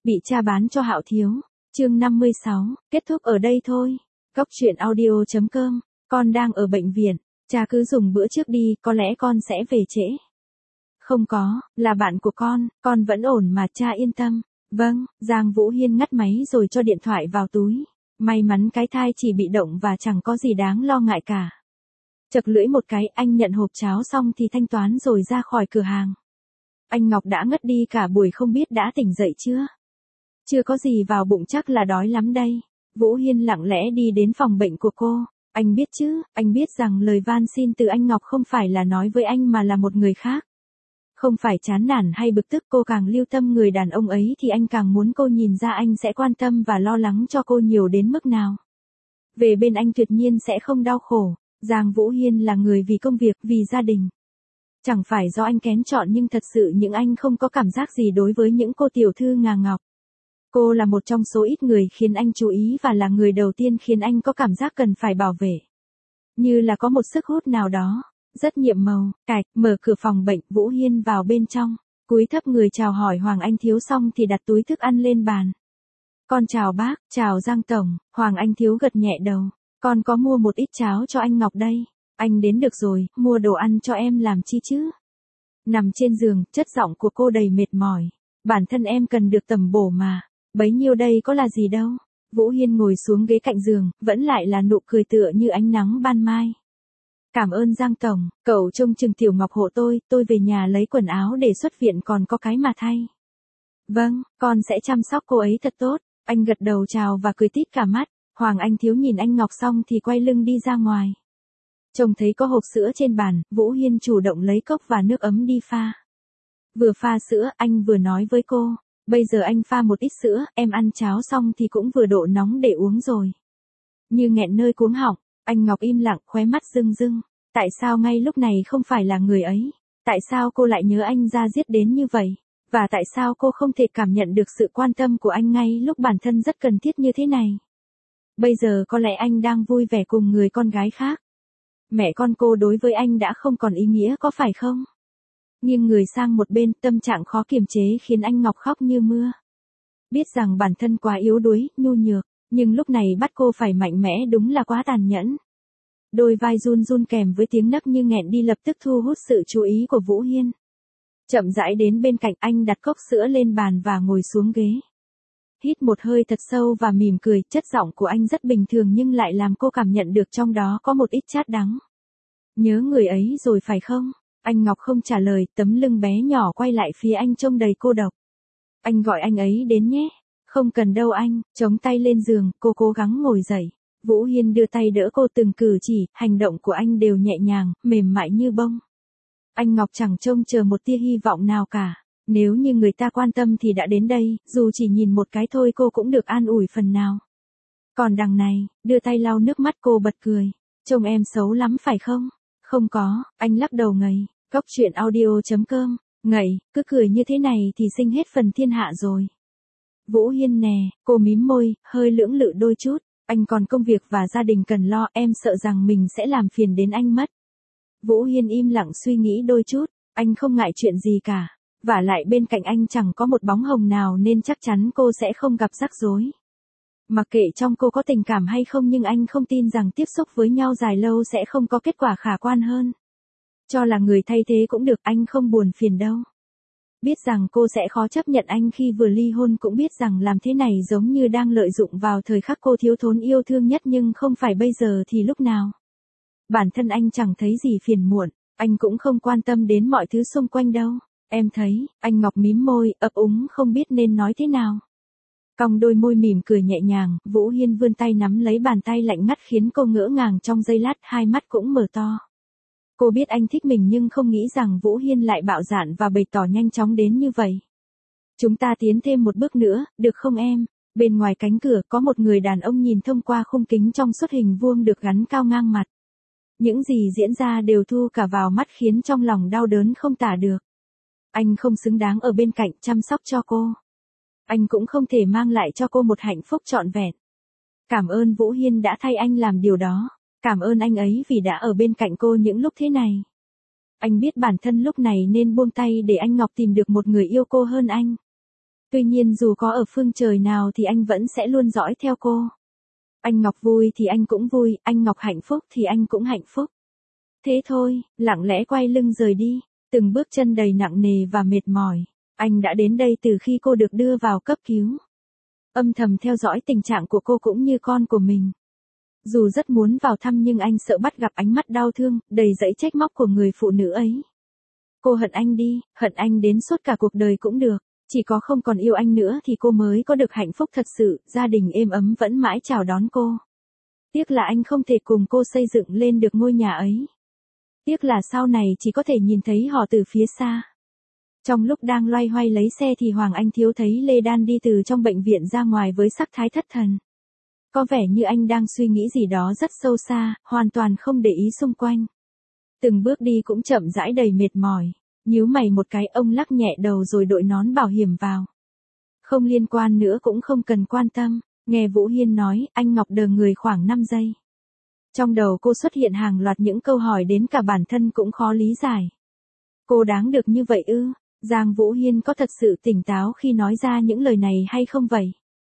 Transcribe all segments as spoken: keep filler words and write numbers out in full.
Bị cha bán cho Hạo Thiếu. Chương năm mươi sáu, kết thúc ở đây thôi. Góc truyện audio chấm com, con đang ở bệnh viện, cha cứ dùng bữa trước đi, có lẽ con sẽ về trễ. Không có, là bạn của con, con vẫn ổn mà cha yên tâm. Vâng, Giang Vũ Hiên ngắt máy rồi cho điện thoại vào túi. May mắn cái thai chỉ bị động và chẳng có gì đáng lo ngại cả. Chật lưỡi một cái, anh nhận hộp cháo xong thì thanh toán rồi ra khỏi cửa hàng. Anh Ngọc đã ngất đi cả buổi, không biết đã tỉnh dậy chưa? Chưa có gì vào bụng, chắc là đói lắm đây. Vũ Hiên lặng lẽ đi đến phòng bệnh của cô. Anh biết chứ, anh biết rằng lời van xin từ anh Ngọc không phải là nói với anh mà là một người khác. Không phải chán nản hay bực tức, cô càng lưu tâm người đàn ông ấy thì anh càng muốn cô nhìn ra anh sẽ quan tâm và lo lắng cho cô nhiều đến mức nào. Về bên anh tuyệt nhiên sẽ không đau khổ. Giang Vũ Hiên là người vì công việc, vì gia đình. Chẳng phải do anh kén chọn, nhưng thật sự những anh không có cảm giác gì đối với những cô tiểu thư Ngà Ngọc. Cô là một trong số ít người khiến anh chú ý và là người đầu tiên khiến anh có cảm giác cần phải bảo vệ. Như là có một sức hút nào đó. Rất nhiệm màu, cạch, mở cửa phòng bệnh, Vũ Hiên vào bên trong. Cúi thấp người chào hỏi Hoàng Anh Thiếu xong thì đặt túi thức ăn lên bàn. Con chào bác, chào Giang Tổng. Hoàng Anh Thiếu gật nhẹ đầu. Con có mua một ít cháo cho anh Ngọc đây. Anh đến được rồi, mua đồ ăn cho em làm chi chứ? Nằm trên giường, chất giọng của cô đầy mệt mỏi. Bản thân em cần được tầm bổ mà. Bấy nhiêu đây có là gì đâu. Vũ Hiên ngồi xuống ghế cạnh giường, vẫn lại là nụ cười tựa như ánh nắng ban mai. Cảm ơn Giang Tổng, cậu trông chừng Tiểu Ngọc hộ tôi, tôi về nhà lấy quần áo để xuất viện còn có cái mà thay. Vâng, con sẽ chăm sóc cô ấy thật tốt. Anh gật đầu chào và cười tít cả mắt. Hoàng Anh Thiếu nhìn anh Ngọc xong thì quay lưng đi ra ngoài. Trông thấy có hộp sữa trên bàn, Vũ Hiên chủ động lấy cốc và nước ấm đi pha. Vừa pha sữa, anh vừa nói với cô. Bây giờ anh pha một ít sữa, em ăn cháo xong thì cũng vừa độ nóng để uống rồi. Như nghẹn nơi cuống họng, anh Ngọc im lặng, khóe mắt rưng rưng. Tại sao ngay lúc này không phải là người ấy? Tại sao cô lại nhớ anh ra giết đến như vậy? Và tại sao cô không thể cảm nhận được sự quan tâm của anh ngay lúc bản thân rất cần thiết như thế này? Bây giờ có lẽ anh đang vui vẻ cùng người con gái khác. Mẹ con cô đối với anh đã không còn ý nghĩa, có phải không? Nghiêng người sang một bên, tâm trạng khó kiềm chế khiến anh Ngọc khóc như mưa. Biết rằng bản thân quá yếu đuối, nhu nhược, nhưng lúc này bắt cô phải mạnh mẽ đúng là quá tàn nhẫn. Đôi vai run run kèm với tiếng nấc như nghẹn đi lập tức thu hút sự chú ý của Vũ Hiên. Chậm rãi đến bên cạnh anh, đặt cốc sữa lên bàn và ngồi xuống ghế. Hít một hơi thật sâu và mỉm cười, chất giọng của anh rất bình thường nhưng lại làm cô cảm nhận được trong đó có một ít chát đắng. Nhớ người ấy rồi phải không? Anh Ngọc không trả lời, tấm lưng bé nhỏ quay lại phía anh trông đầy cô độc. Anh gọi anh ấy đến nhé. Không cần đâu anh, chống tay lên giường, cô cố gắng ngồi dậy. Vũ Hiên đưa tay đỡ cô, từng cử chỉ, hành động của anh đều nhẹ nhàng, mềm mại như bông. Anh Ngọc chẳng trông chờ một tia hy vọng nào cả. Nếu như người ta quan tâm thì đã đến đây, dù chỉ nhìn một cái thôi cô cũng được an ủi phần nào. Còn đằng này, đưa tay lau nước mắt, cô bật cười. Trông em xấu lắm phải không? Không có, anh lắc đầu ngầy. Góc truyện audio chấm com, ngậy, cứ cười như thế này thì sinh hết phần thiên hạ rồi. Vũ Hiên nè, cô mím môi, hơi lưỡng lự đôi chút. Anh còn công việc và gia đình cần lo, em sợ rằng mình sẽ làm phiền đến anh mất. Vũ Hiên im lặng suy nghĩ đôi chút, anh không ngại chuyện gì cả. Vả lại bên cạnh anh chẳng có một bóng hồng nào nên chắc chắn cô sẽ không gặp rắc rối. Mặc kệ trong cô có tình cảm hay không, nhưng anh không tin rằng tiếp xúc với nhau dài lâu sẽ không có kết quả khả quan hơn. Cho là người thay thế cũng được, anh không buồn phiền đâu. Biết rằng cô sẽ khó chấp nhận anh khi vừa ly hôn, cũng biết rằng làm thế này giống như đang lợi dụng vào thời khắc cô thiếu thốn yêu thương nhất, nhưng không phải bây giờ thì lúc nào. Bản thân anh chẳng thấy gì phiền muộn, anh cũng không quan tâm đến mọi thứ xung quanh đâu. Em thấy, anh Ngọc mím môi, ấp úng không biết nên nói thế nào. Cong đôi môi mỉm cười nhẹ nhàng, Vũ Hiên vươn tay nắm lấy bàn tay lạnh ngắt khiến cô ngỡ ngàng trong giây lát, hai mắt cũng mở to. Cô biết anh thích mình nhưng không nghĩ rằng Vũ Hiên lại bạo dạn và bày tỏ nhanh chóng đến như vậy. Chúng ta tiến thêm một bước nữa, được không em? Bên ngoài cánh cửa có một người đàn ông nhìn thông qua khung kính trong suốt hình vuông được gắn cao ngang mặt. Những gì diễn ra đều thu cả vào mắt khiến trong lòng đau đớn không tả được. Anh không xứng đáng ở bên cạnh chăm sóc cho cô. Anh cũng không thể mang lại cho cô một hạnh phúc trọn vẹn. Cảm ơn Vũ Hiên đã thay anh làm điều đó. Cảm ơn anh ấy vì đã ở bên cạnh cô những lúc thế này. Anh biết bản thân lúc này nên buông tay để anh Ngọc tìm được một người yêu cô hơn anh. Tuy nhiên dù có ở phương trời nào thì anh vẫn sẽ luôn dõi theo cô. Anh Ngọc vui thì anh cũng vui, anh Ngọc hạnh phúc thì anh cũng hạnh phúc. Thế thôi, lặng lẽ quay lưng rời đi, từng bước chân đầy nặng nề và mệt mỏi. Anh đã đến đây từ khi cô được đưa vào cấp cứu. Âm thầm theo dõi tình trạng của cô cũng như con của mình. Dù rất muốn vào thăm nhưng anh sợ bắt gặp ánh mắt đau thương, đầy dẫy trách móc của người phụ nữ ấy. Cô hận anh đi, hận anh đến suốt cả cuộc đời cũng được. Chỉ có không còn yêu anh nữa thì cô mới có được hạnh phúc thật sự, gia đình êm ấm vẫn mãi chào đón cô. Tiếc là anh không thể cùng cô xây dựng lên được ngôi nhà ấy. Tiếc là sau này chỉ có thể nhìn thấy họ từ phía xa. Trong lúc đang loay hoay lấy xe thì Hoàng Anh Thiếu thấy Lê Đan đi từ trong bệnh viện ra ngoài với sắc thái thất thần. Có vẻ như anh đang suy nghĩ gì đó rất sâu xa, hoàn toàn không để ý xung quanh. Từng bước đi cũng chậm rãi đầy mệt mỏi. Nhíu mày một cái, ông lắc nhẹ đầu rồi đội nón bảo hiểm vào. Không liên quan nữa cũng không cần quan tâm. Nghe Vũ Hiên nói, anh Ngọc đờ người khoảng năm giây. Trong đầu cô xuất hiện hàng loạt những câu hỏi đến cả bản thân cũng khó lý giải. Cô đáng được như vậy ư? Giang Vũ Hiên có thật sự tỉnh táo khi nói ra những lời này hay không vậy?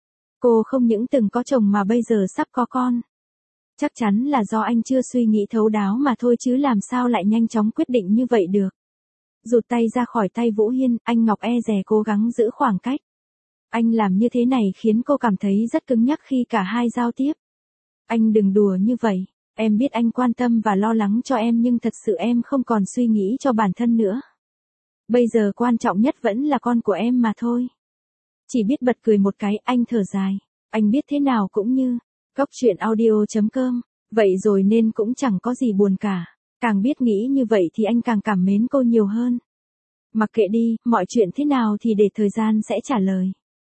Cô không những từng có chồng mà bây giờ sắp có con. Chắc chắn là do anh chưa suy nghĩ thấu đáo mà thôi chứ làm sao lại nhanh chóng quyết định như vậy được. Rụt tay ra khỏi tay Vũ Hiên, anh Ngọc e dè cố gắng giữ khoảng cách. Anh làm như thế này khiến cô cảm thấy rất cứng nhắc khi cả hai giao tiếp. Anh đừng đùa như vậy, em biết anh quan tâm và lo lắng cho em nhưng thật sự em không còn suy nghĩ cho bản thân nữa. Bây giờ quan trọng nhất vẫn là con của em mà thôi. Chỉ biết bật cười một cái, anh thở dài. Anh biết thế nào cũng như, Cóc truyện audio chấm com, vậy rồi nên cũng chẳng có gì buồn cả. Càng biết nghĩ như vậy thì anh càng cảm mến cô nhiều hơn. Mặc kệ đi, mọi chuyện thế nào thì để thời gian sẽ trả lời.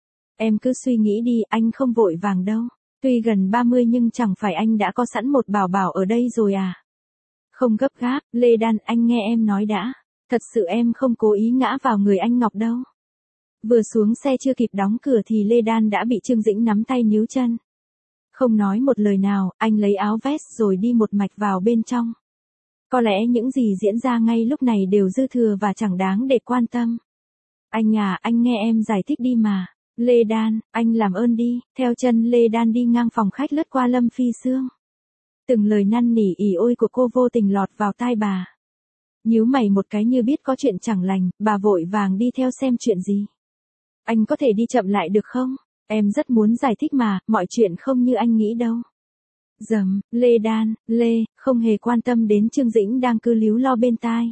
Em cứ suy nghĩ đi, anh không vội vàng đâu. Tuy gần ba mươi nhưng chẳng phải anh đã có sẵn một bảo bảo ở đây rồi à? Không gấp gáp, Lê Đan, anh nghe em nói đã. Thật sự em không cố ý ngã vào người anh Ngọc đâu. Vừa xuống xe chưa kịp đóng cửa thì Lê Đan đã bị Trương Dĩnh nắm tay níu chân. Không nói một lời nào, anh lấy áo vest rồi đi một mạch vào bên trong. Có lẽ những gì diễn ra ngay lúc này đều dư thừa và chẳng đáng để quan tâm. Anh à, anh nghe em giải thích đi mà. Lê Đan, anh làm ơn đi. Theo chân Lê Đan đi ngang phòng khách lướt qua Lâm Phi Sương. Từng lời năn nỉ ỉ ôi của cô vô tình lọt vào tai bà. Nhíu mày một cái như biết có chuyện chẳng lành, bà vội vàng đi theo xem chuyện gì. Anh có thể đi chậm lại được không? Em rất muốn giải thích mà, mọi chuyện không như anh nghĩ đâu. Dầm, Lê Đan, Lê, không hề quan tâm đến Trương Dĩnh đang cứ líu lo bên tai.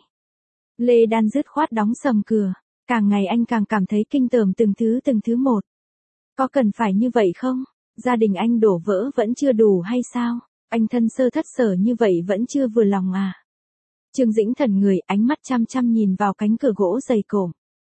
Lê Đan dứt khoát đóng sầm cửa, càng ngày anh càng cảm thấy kinh tởm từng thứ từng thứ một. Có cần phải như vậy không? Gia đình anh đổ vỡ vẫn chưa đủ hay sao? Anh thân sơ thất sở như vậy vẫn chưa vừa lòng à? Trương Dĩnh thần người, ánh mắt chăm chăm nhìn vào cánh cửa gỗ dày cộm.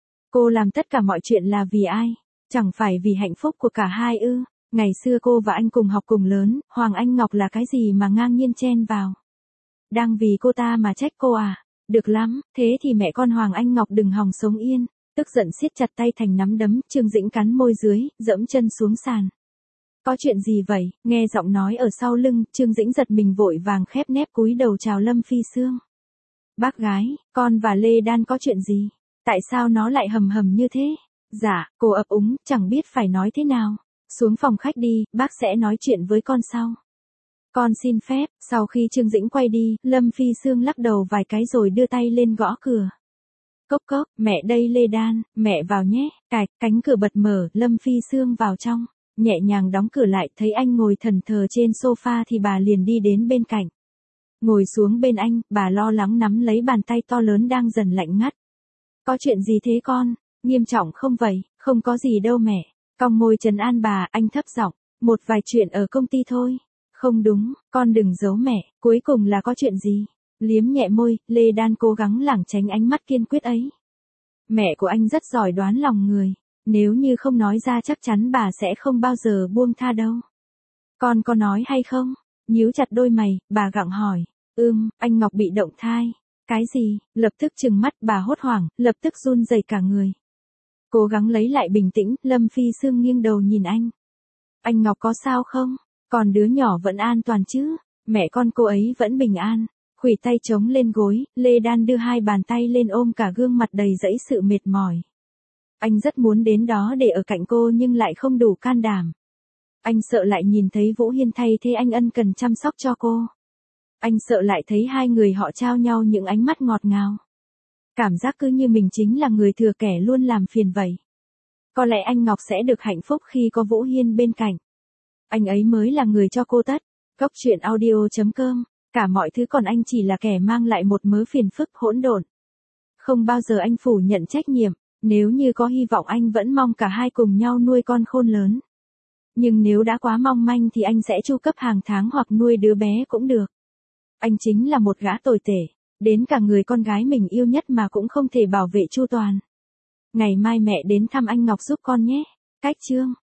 Cô làm tất cả mọi chuyện là vì ai? Chẳng phải vì hạnh phúc của cả hai ư? Ngày xưa cô và anh cùng học cùng lớn, Hoàng Anh Ngọc là cái gì mà ngang nhiên chen vào? Đang vì cô ta mà trách cô à? Được lắm, thế thì mẹ con Hoàng Anh Ngọc đừng hòng sống yên. Tức giận siết chặt tay thành nắm đấm, Trương Dĩnh cắn môi dưới, dẫm chân xuống sàn. Có chuyện gì vậy? Nghe giọng nói ở sau lưng, Trương Dĩnh giật mình vội vàng khép nép cúi đầu chào Lâm Phi Sương. Bác gái, con và Lê Đan có chuyện gì? Tại sao nó lại hầm hầm như thế? Dạ, cô ấp úng, chẳng biết phải nói thế nào. Xuống phòng khách đi, bác sẽ nói chuyện với con sau. Con xin phép. Sau khi Trương Dĩnh quay đi, Lâm Phi Sương lắc đầu vài cái rồi đưa tay lên gõ cửa. Cốc cốc, mẹ đây Lê Đan, mẹ vào nhé. Cạch, cánh cửa bật mở, Lâm Phi Sương vào trong. Nhẹ nhàng đóng cửa lại, thấy anh ngồi thẫn thờ trên sofa thì bà liền đi đến bên cạnh. Ngồi xuống bên anh, bà lo lắng nắm lấy bàn tay to lớn đang dần lạnh ngắt. Có chuyện gì thế con? Nghiêm trọng không vậy? Không có gì đâu mẹ. Cong môi trấn an bà, anh thấp giọng. Một vài chuyện ở công ty thôi. Không đúng, con đừng giấu mẹ. Cuối cùng là có chuyện gì? Liếm nhẹ môi, Lê Đan cố gắng lảng tránh ánh mắt kiên quyết ấy. Mẹ của anh rất giỏi đoán lòng người. Nếu như không nói ra chắc chắn bà sẽ không bao giờ buông tha đâu. Con có nói hay không? Nhíu chặt đôi mày, bà gặng hỏi. Ừm, anh Ngọc bị động thai. Cái gì? Lập tức trừng mắt bà hốt hoảng, lập tức run rẩy cả người. Cố gắng lấy lại bình tĩnh, Lâm Phi Sương nghiêng đầu nhìn anh. Anh Ngọc có sao không? Còn đứa nhỏ vẫn an toàn chứ? Mẹ con cô ấy vẫn bình an. Khuỷu tay chống lên gối, Lê Đan đưa hai bàn tay lên ôm cả gương mặt đầy dẫy sự mệt mỏi. Anh rất muốn đến đó để ở cạnh cô nhưng lại không đủ can đảm. Anh sợ lại nhìn thấy Vũ Hiên thay thế anh ân cần chăm sóc cho cô. Anh sợ lại thấy hai người họ trao nhau những ánh mắt ngọt ngào. Cảm giác cứ như mình chính là người thừa kẻ luôn làm phiền vậy. Có lẽ anh Ngọc sẽ được hạnh phúc khi có Vũ Hiên bên cạnh. Anh ấy mới là người cho cô tất. Cốc truyện audio chấm com. Cả mọi thứ còn anh chỉ là kẻ mang lại một mớ phiền phức hỗn độn. Không bao giờ anh phủ nhận trách nhiệm. Nếu như có hy vọng anh vẫn mong cả hai cùng nhau nuôi con khôn lớn. Nhưng nếu đã quá mong manh thì anh sẽ chu cấp hàng tháng hoặc nuôi đứa bé cũng được. Anh chính là một gã tồi tệ. Đến cả người con gái mình yêu nhất mà cũng không thể bảo vệ chu toàn. Ngày mai mẹ đến thăm anh Ngọc giúp con nhé. Cách chương.